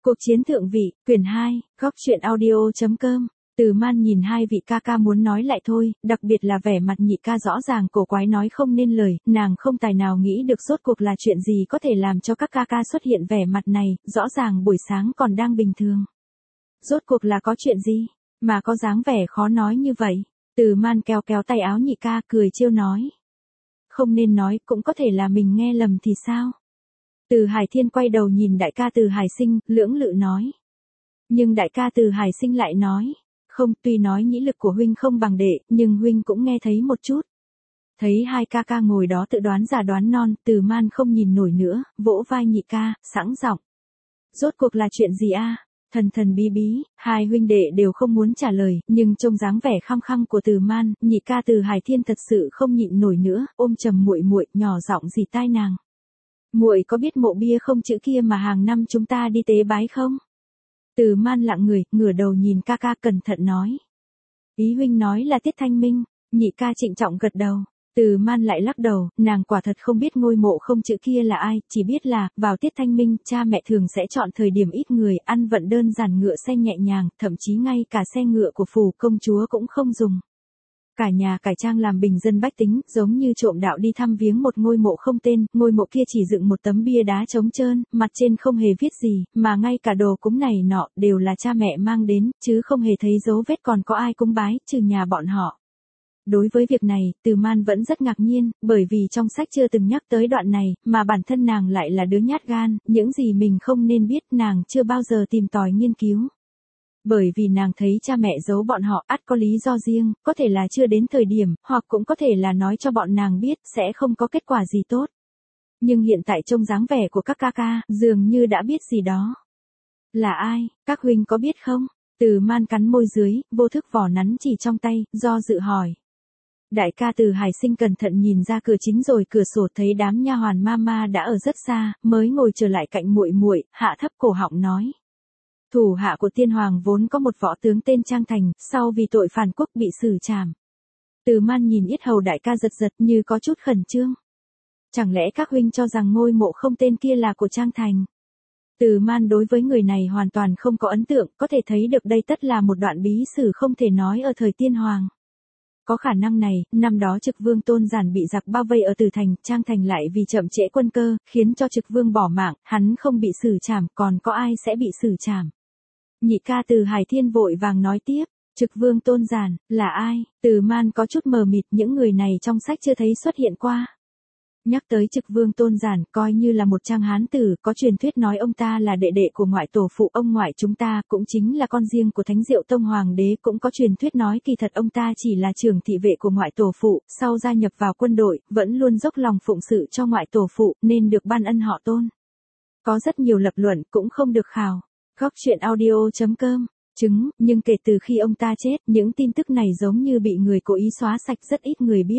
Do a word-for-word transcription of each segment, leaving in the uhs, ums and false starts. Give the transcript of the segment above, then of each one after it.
Cuộc chiến thượng vị, quyển hai, góc truyện audio.com. Từ Man nhìn hai vị ca ca muốn nói lại thôi, đặc biệt là vẻ mặt nhị ca rõ ràng cổ quái nói không nên lời, nàng không tài nào nghĩ được rốt cuộc là chuyện gì có thể làm cho các ca ca xuất hiện vẻ mặt này, rõ ràng buổi sáng còn đang bình thường. Rốt cuộc là có chuyện gì, mà có dáng vẻ khó nói như vậy. Từ Man kéo kéo tay áo nhị ca cười trêu nói. Không nên nói, cũng có thể là mình nghe lầm thì sao? Từ Hải Thiên quay đầu nhìn đại ca Từ Hải Sinh, lưỡng lự nói. Nhưng đại ca Từ Hải Sinh lại nói. Không, tuy nói nhĩ lực của huynh không bằng đệ, nhưng huynh cũng nghe thấy một chút. Thấy hai ca ca ngồi đó tự đoán giả đoán non, Từ Man không nhìn nổi nữa, vỗ vai nhị ca, sẵn giọng. Rốt cuộc là chuyện gì a? Thần thần bí bí, hai huynh đệ đều không muốn trả lời, nhưng trông dáng vẻ khăng khăng của Từ Man, nhị ca Từ Hải Thiên thật sự không nhịn nổi nữa, ôm trầm muội muội, nhỏ giọng dì tai nàng. Muội có biết mộ bia không chữ kia mà hàng năm chúng ta đi tế bái không? Từ Man lặng người, ngửa đầu nhìn ca ca cẩn thận nói. Ý huynh nói là Tiết Thanh Minh, nhị ca trịnh trọng gật đầu. Từ Man lại lắc đầu, nàng quả thật không biết ngôi mộ không chữ kia là ai, chỉ biết là, vào Tiết Thanh Minh, cha mẹ thường sẽ chọn thời điểm ít người, ăn vận đơn giản ngựa xe nhẹ nhàng, thậm chí ngay cả xe ngựa của phù công chúa cũng không dùng. Cả nhà cải trang làm bình dân bách tính, giống như trộm đạo đi thăm viếng một ngôi mộ không tên, ngôi mộ kia chỉ dựng một tấm bia đá trống trơn, mặt trên không hề viết gì, mà ngay cả đồ cúng này nọ, đều là cha mẹ mang đến, chứ không hề thấy dấu vết còn có ai cúng bái, trừ nhà bọn họ. Đối với việc này, Từ Man vẫn rất ngạc nhiên, bởi vì trong sách chưa từng nhắc tới đoạn này, mà bản thân nàng lại là đứa nhát gan, những gì mình không nên biết nàng chưa bao giờ tìm tòi nghiên cứu. Bởi vì nàng thấy cha mẹ giấu bọn họ ắt có lý do riêng, có thể là chưa đến thời điểm, hoặc cũng có thể là nói cho bọn nàng biết sẽ không có kết quả gì tốt. Nhưng hiện tại trông dáng vẻ của các ca ca, dường như đã biết gì đó. Là ai, các huynh có biết không? Từ Man cắn môi dưới, vô thức vỏ nắn chỉ trong tay, do dự hỏi. Đại ca Từ Hải Sinh cẩn thận nhìn ra cửa chính rồi cửa sổ thấy đám nha hoàn mama đã ở rất xa, mới ngồi trở lại cạnh muội muội, hạ thấp cổ họng nói. Thủ hạ của tiên hoàng vốn có một võ tướng tên Trang Thành, sau vì tội phản quốc bị xử trảm. Từ Man nhìn yết hầu đại ca giật giật như có chút khẩn trương. Chẳng lẽ các huynh cho rằng ngôi mộ không tên kia là của Trang Thành? Từ Man đối với người này hoàn toàn không có ấn tượng, có thể thấy được đây tất là một đoạn bí sử không thể nói ở thời tiên hoàng. Có khả năng này, năm đó Trực Vương Tôn Giản bị giặc bao vây ở Từ Thành, Trang Thành lại vì chậm trễ quân cơ, khiến cho Trực Vương bỏ mạng, hắn không bị xử trảm, còn có ai sẽ bị xử trảm? Nhị ca Từ Hải Thiên vội vàng nói tiếp, Trực Vương Tôn Giản, là ai? Từ Man có chút mờ mịt, những người này trong sách chưa thấy xuất hiện qua. Nhắc tới Trực Vương Tôn Giản, coi như là một trang hán tử, có truyền thuyết nói ông ta là đệ đệ của ngoại tổ phụ ông ngoại chúng ta, cũng chính là con riêng của Thánh Diệu Tông Hoàng đế, cũng có truyền thuyết nói kỳ thật ông ta chỉ là trưởng thị vệ của ngoại tổ phụ, sau gia nhập vào quân đội, vẫn luôn dốc lòng phụng sự cho ngoại tổ phụ, nên được ban ân họ Tôn. Có rất nhiều lập luận, cũng không được khảo. Góc truyện audio.com, chứng, nhưng kể từ khi ông ta chết, những tin tức này giống như bị người cố ý xóa sạch, rất ít người biết.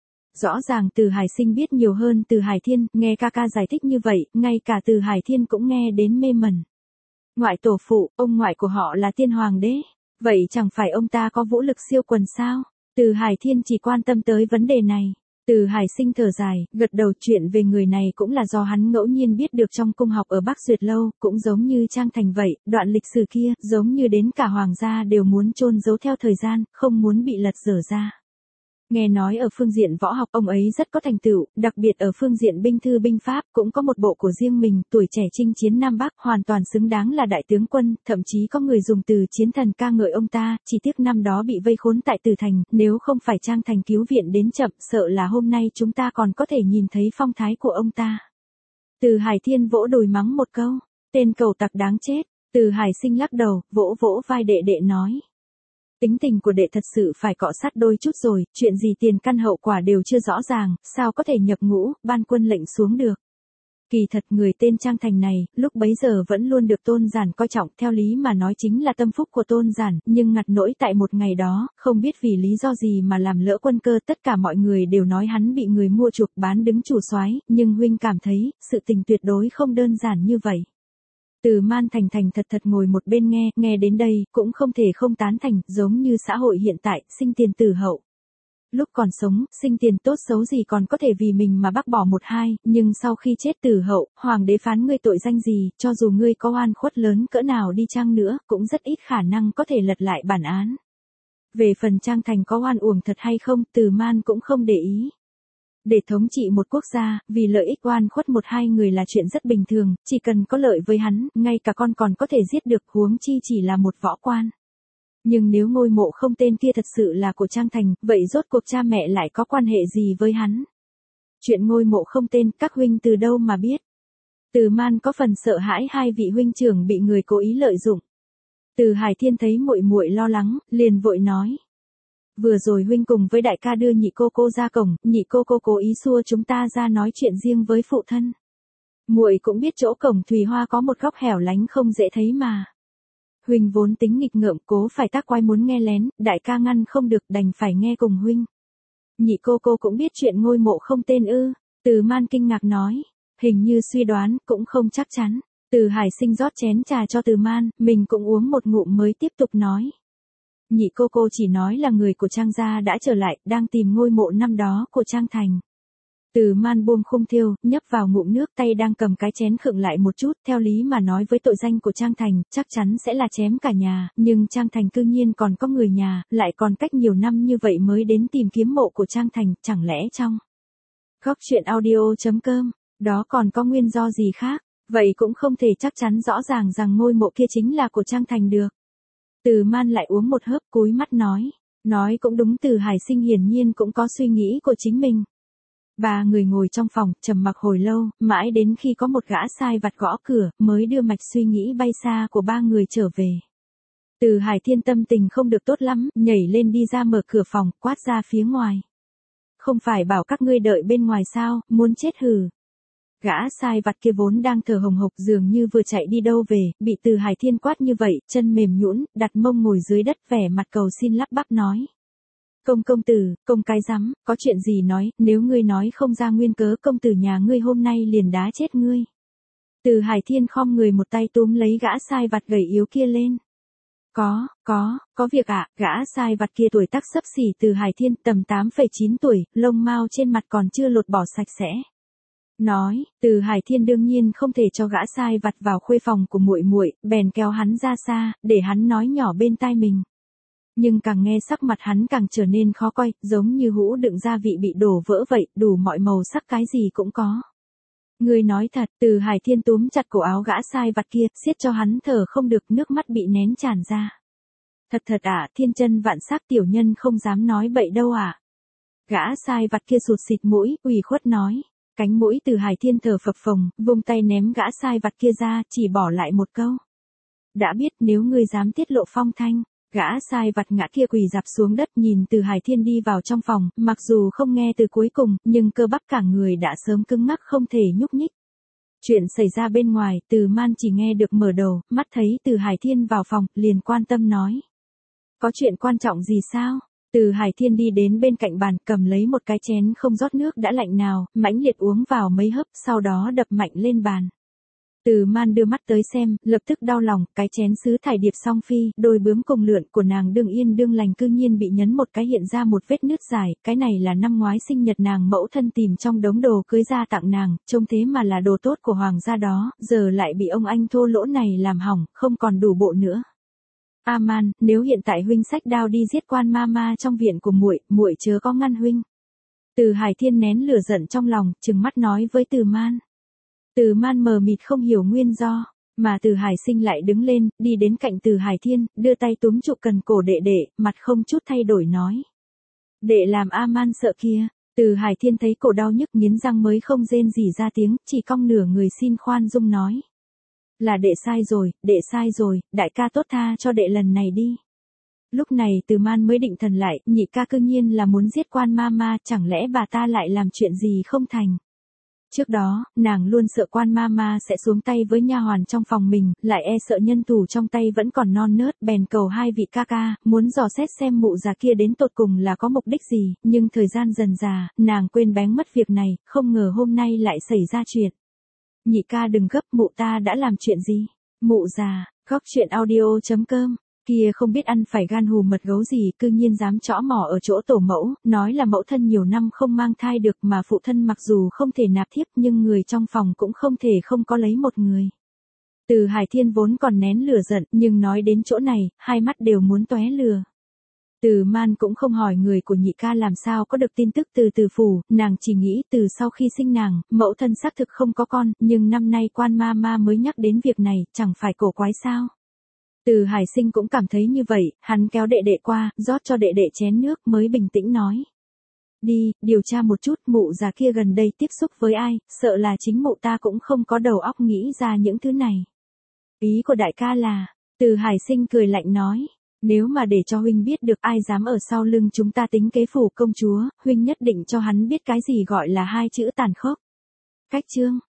Rõ ràng Từ Hải Sinh biết nhiều hơn Từ Hải Thiên, nghe ca ca giải thích như vậy, ngay cả Từ Hải Thiên cũng nghe đến mê mẩn. Ngoại tổ phụ, ông ngoại của họ là tiên hoàng đế, vậy chẳng phải ông ta có vũ lực siêu quần sao? Từ Hải Thiên chỉ quan tâm tới vấn đề này. Từ Hải Sinh thở dài, gật đầu, chuyện về người này cũng là do hắn ngẫu nhiên biết được trong cung học ở Bắc Duyệt Lâu, cũng giống như Trang Thành vậy, đoạn lịch sử kia, giống như đến cả hoàng gia đều muốn chôn giấu theo thời gian, không muốn bị lật dở ra. Nghe nói ở phương diện võ học ông ấy rất có thành tựu, đặc biệt ở phương diện binh thư binh pháp, cũng có một bộ của riêng mình, tuổi trẻ chinh chiến Nam Bắc, hoàn toàn xứng đáng là đại tướng quân, thậm chí có người dùng từ chiến thần ca ngợi ông ta, chỉ tiếc năm đó bị vây khốn tại Từ Thành, nếu không phải Trang Thành cứu viện đến chậm, sợ là hôm nay chúng ta còn có thể nhìn thấy phong thái của ông ta. Từ Hải Thiên vỗ đùi mắng một câu, tên cẩu tặc đáng chết. Từ Hải Sinh lắc đầu, vỗ vỗ vai đệ đệ nói. Tính tình của đệ thật sự phải cọ sát đôi chút rồi, chuyện gì tiền căn hậu quả đều chưa rõ ràng, sao có thể nhập ngũ, ban quân lệnh xuống được. Kỳ thật người tên Trang Thành này, lúc bấy giờ vẫn luôn được Tôn Giản coi trọng, theo lý mà nói chính là tâm phúc của Tôn Giản, nhưng ngặt nỗi tại một ngày đó, không biết vì lý do gì mà làm lỡ quân cơ, tất cả mọi người đều nói hắn bị người mua chuộc bán đứng chủ soái, nhưng huynh cảm thấy, sự tình tuyệt đối không đơn giản như vậy. Từ Man thành thành thật thật ngồi một bên nghe, nghe đến đây, cũng không thể không tán thành, giống như xã hội hiện tại, sinh tiền tử hậu. Lúc còn sống, sinh tiền tốt xấu gì còn có thể vì mình mà bác bỏ một hai, nhưng sau khi chết tử hậu, hoàng đế phán ngươi tội danh gì, cho dù ngươi có oan khuất lớn cỡ nào đi chăng nữa, cũng rất ít khả năng có thể lật lại bản án. Về phần Trang Thành có oan uổng thật hay không, Từ Man cũng không để ý. Để thống trị một quốc gia, vì lợi ích oan khuất một hai người là chuyện rất bình thường, chỉ cần có lợi với hắn, ngay cả con còn có thể giết được, huống chi chỉ là một võ quan. Nhưng nếu ngôi mộ không tên kia thật sự là của Trang Thành, vậy rốt cuộc cha mẹ lại có quan hệ gì với hắn? Chuyện ngôi mộ không tên, các huynh từ đâu mà biết? Từ Man có phần sợ hãi hai vị huynh trưởng bị người cố ý lợi dụng. Từ Hải Thiên thấy muội muội lo lắng, liền vội nói. Vừa rồi huynh cùng với đại ca đưa nhị cô cô ra cổng, nhị cô cô cố ý xua chúng ta ra nói chuyện riêng với phụ thân. Muội cũng biết chỗ cổng Thùy Hoa có một góc hẻo lánh không dễ thấy mà. Huynh vốn tính nghịch ngợm cố phải tác quái muốn nghe lén, đại ca ngăn không được đành phải nghe cùng huynh. Nhị cô cô cũng biết chuyện ngôi mộ không tên ư? Từ Man kinh ngạc nói, hình như suy đoán, cũng không chắc chắn. Từ Hải Sinh rót chén trà cho Từ Man, mình cũng uống một ngụm mới tiếp tục nói. Nhị cô cô chỉ nói là người của Trang gia đã trở lại, đang tìm ngôi mộ năm đó của Trang Thành. Từ Man buông khung thiêu, nhấp vào ngụm nước, tay đang cầm cái chén khựng lại một chút, theo lý mà nói với tội danh của Trang Thành, chắc chắn sẽ là chém cả nhà, nhưng Trang Thành cư nhiên còn có người nhà, lại còn cách nhiều năm như vậy mới đến tìm kiếm mộ của Trang Thành, chẳng lẽ trong góc chuyện audio chấm com, đó còn có nguyên do gì khác, vậy cũng không thể chắc chắn rõ ràng rằng ngôi mộ kia chính là của Trang Thành được. Từ Man lại uống một hớp cúi mắt nói, nói cũng đúng. Từ Hải Sinh hiển nhiên cũng có suy nghĩ của chính mình. Ba người ngồi trong phòng, trầm mặc hồi lâu, mãi đến khi có một gã sai vặt gõ cửa, mới đưa mạch suy nghĩ bay xa của ba người trở về. Từ Hải Thiên tâm tình không được tốt lắm, nhảy lên đi ra mở cửa phòng, quát ra phía ngoài. Không phải bảo các ngươi đợi bên ngoài sao, muốn chết hừ. Gã sai vặt kia vốn đang thở hồng hộc dường như vừa chạy đi đâu về, bị Từ Hải Thiên quát như vậy, chân mềm nhũn, đặt mông ngồi dưới đất vẻ mặt cầu xin lắp bắp nói. Công công tử, công cái rắm, có chuyện gì nói, nếu ngươi nói không ra nguyên cớ công tử nhà ngươi hôm nay liền đá chết ngươi. Từ Hải Thiên khom người một tay túm lấy gã sai vặt gầy yếu kia lên. Có, có, có việc ạ. Gã sai vặt kia tuổi tác xấp xỉ Từ Hải Thiên, tầm tám phẩy chín tuổi, lông mao trên mặt còn chưa lột bỏ sạch sẽ. Nói, Từ Hải Thiên đương nhiên không thể cho gã sai vặt vào khuê phòng của muội muội, bèn kéo hắn ra xa, để hắn nói nhỏ bên tai mình. Nhưng càng nghe sắc mặt hắn càng trở nên khó coi, giống như hũ đựng gia vị bị đổ vỡ vậy, đủ mọi màu sắc cái gì cũng có. Ngươi nói thật. Từ Hải Thiên túm chặt cổ áo gã sai vặt kia, siết cho hắn thở không được, nước mắt bị nén tràn ra. Thật thật ạ, à, thiên chân vạn sắc tiểu nhân không dám nói bậy đâu ạ. À. Gã sai vặt kia sụt xịt mũi, ủy khuất nói. Cánh mũi Từ Hải Thiên thở phập phồng, vung tay ném gã sai vặt kia ra, chỉ bỏ lại một câu. Đã biết nếu ngươi dám tiết lộ phong thanh. Gã sai vặt ngã kia quỳ rạp xuống đất nhìn Từ Hải Thiên đi vào trong phòng, mặc dù không nghe từ cuối cùng, nhưng cơ bắp cả người đã sớm cứng ngắc không thể nhúc nhích. Chuyện xảy ra bên ngoài, Từ Man chỉ nghe được mở đầu, mắt thấy Từ Hải Thiên vào phòng, liền quan tâm nói. Có chuyện quan trọng gì sao? Từ Hải Thiên đi đến bên cạnh bàn, cầm lấy một cái chén không rót nước đã lạnh nào, mãnh liệt uống vào mấy hớp, sau đó đập mạnh lên bàn. Từ Man đưa mắt tới xem, lập tức đau lòng, cái chén sứ thải điệp song phi, đôi bướm cùng lượn của nàng đương yên đương lành cư nhiên bị nhấn một cái hiện ra một vết nứt dài, cái này là năm ngoái sinh nhật nàng mẫu thân tìm trong đống đồ cưới ra tặng nàng, trông thế mà là đồ tốt của hoàng gia đó, giờ lại bị ông anh thô lỗ này làm hỏng, không còn đủ bộ nữa. A Man, nếu hiện tại huynh xách đao đi giết quan ma ma trong viện của muội, muội chớ có ngăn huynh. Từ Hải Thiên nén lửa giận trong lòng, trừng mắt nói với Từ Man. Từ Man mờ mịt không hiểu nguyên do, mà Từ Hải Sinh lại đứng lên, đi đến cạnh Từ Hải Thiên, đưa tay túm trụ cần cổ đệ đệ, mặt không chút thay đổi nói. Đệ làm A Man sợ kia. Từ Hải Thiên thấy cổ đau nhức nghiến răng mới không rên gì ra tiếng, chỉ cong nửa người xin khoan dung nói. Là đệ sai rồi, đệ sai rồi, đại ca tốt tha cho đệ lần này đi. Lúc này Từ Man mới định thần lại, nhị ca cư nhiên là muốn giết quan ma ma, chẳng lẽ bà ta lại làm chuyện gì không thành. Trước đó, nàng luôn sợ quan ma ma sẽ xuống tay với nha hoàn trong phòng mình, lại e sợ nhân thủ trong tay vẫn còn non nớt, bèn cầu hai vị ca ca, muốn dò xét xem mụ già kia đến tột cùng là có mục đích gì, nhưng thời gian dần dà, nàng quên bén mất việc này, không ngờ hôm nay lại xảy ra chuyện. Nhị ca đừng gấp, mụ ta đã làm chuyện gì? Mụ già, góc chuyện audio chấm com kia không biết ăn phải gan hùm mật gấu gì, cư nhiên dám trõ mỏ ở chỗ tổ mẫu, nói là mẫu thân nhiều năm không mang thai được, mà phụ thân mặc dù không thể nạp thiếp nhưng người trong phòng cũng không thể không có lấy một người. Từ Hải Thiên vốn còn nén lửa giận, nhưng nói đến chỗ này, hai mắt đều muốn tóe lửa. Từ Man cũng không hỏi người của nhị ca làm sao có được tin tức từ Từ phủ, nàng chỉ nghĩ từ sau khi sinh nàng, mẫu thân xác thực không có con, nhưng năm nay Quan ma ma mới nhắc đến việc này, chẳng phải cổ quái sao. Từ Hải Sinh cũng cảm thấy như vậy, hắn kéo đệ đệ qua, rót cho đệ đệ chén nước mới bình tĩnh nói. Đi, điều tra một chút mụ già kia gần đây tiếp xúc với ai, sợ là chính mụ ta cũng không có đầu óc nghĩ ra những thứ này. Ý của đại ca là, Từ Hải Sinh cười lạnh nói. Nếu mà để cho huynh biết được ai dám ở sau lưng chúng ta tính kế phủ công chúa, huynh nhất định cho hắn biết cái gì gọi là hai chữ tàn khốc. Cách chương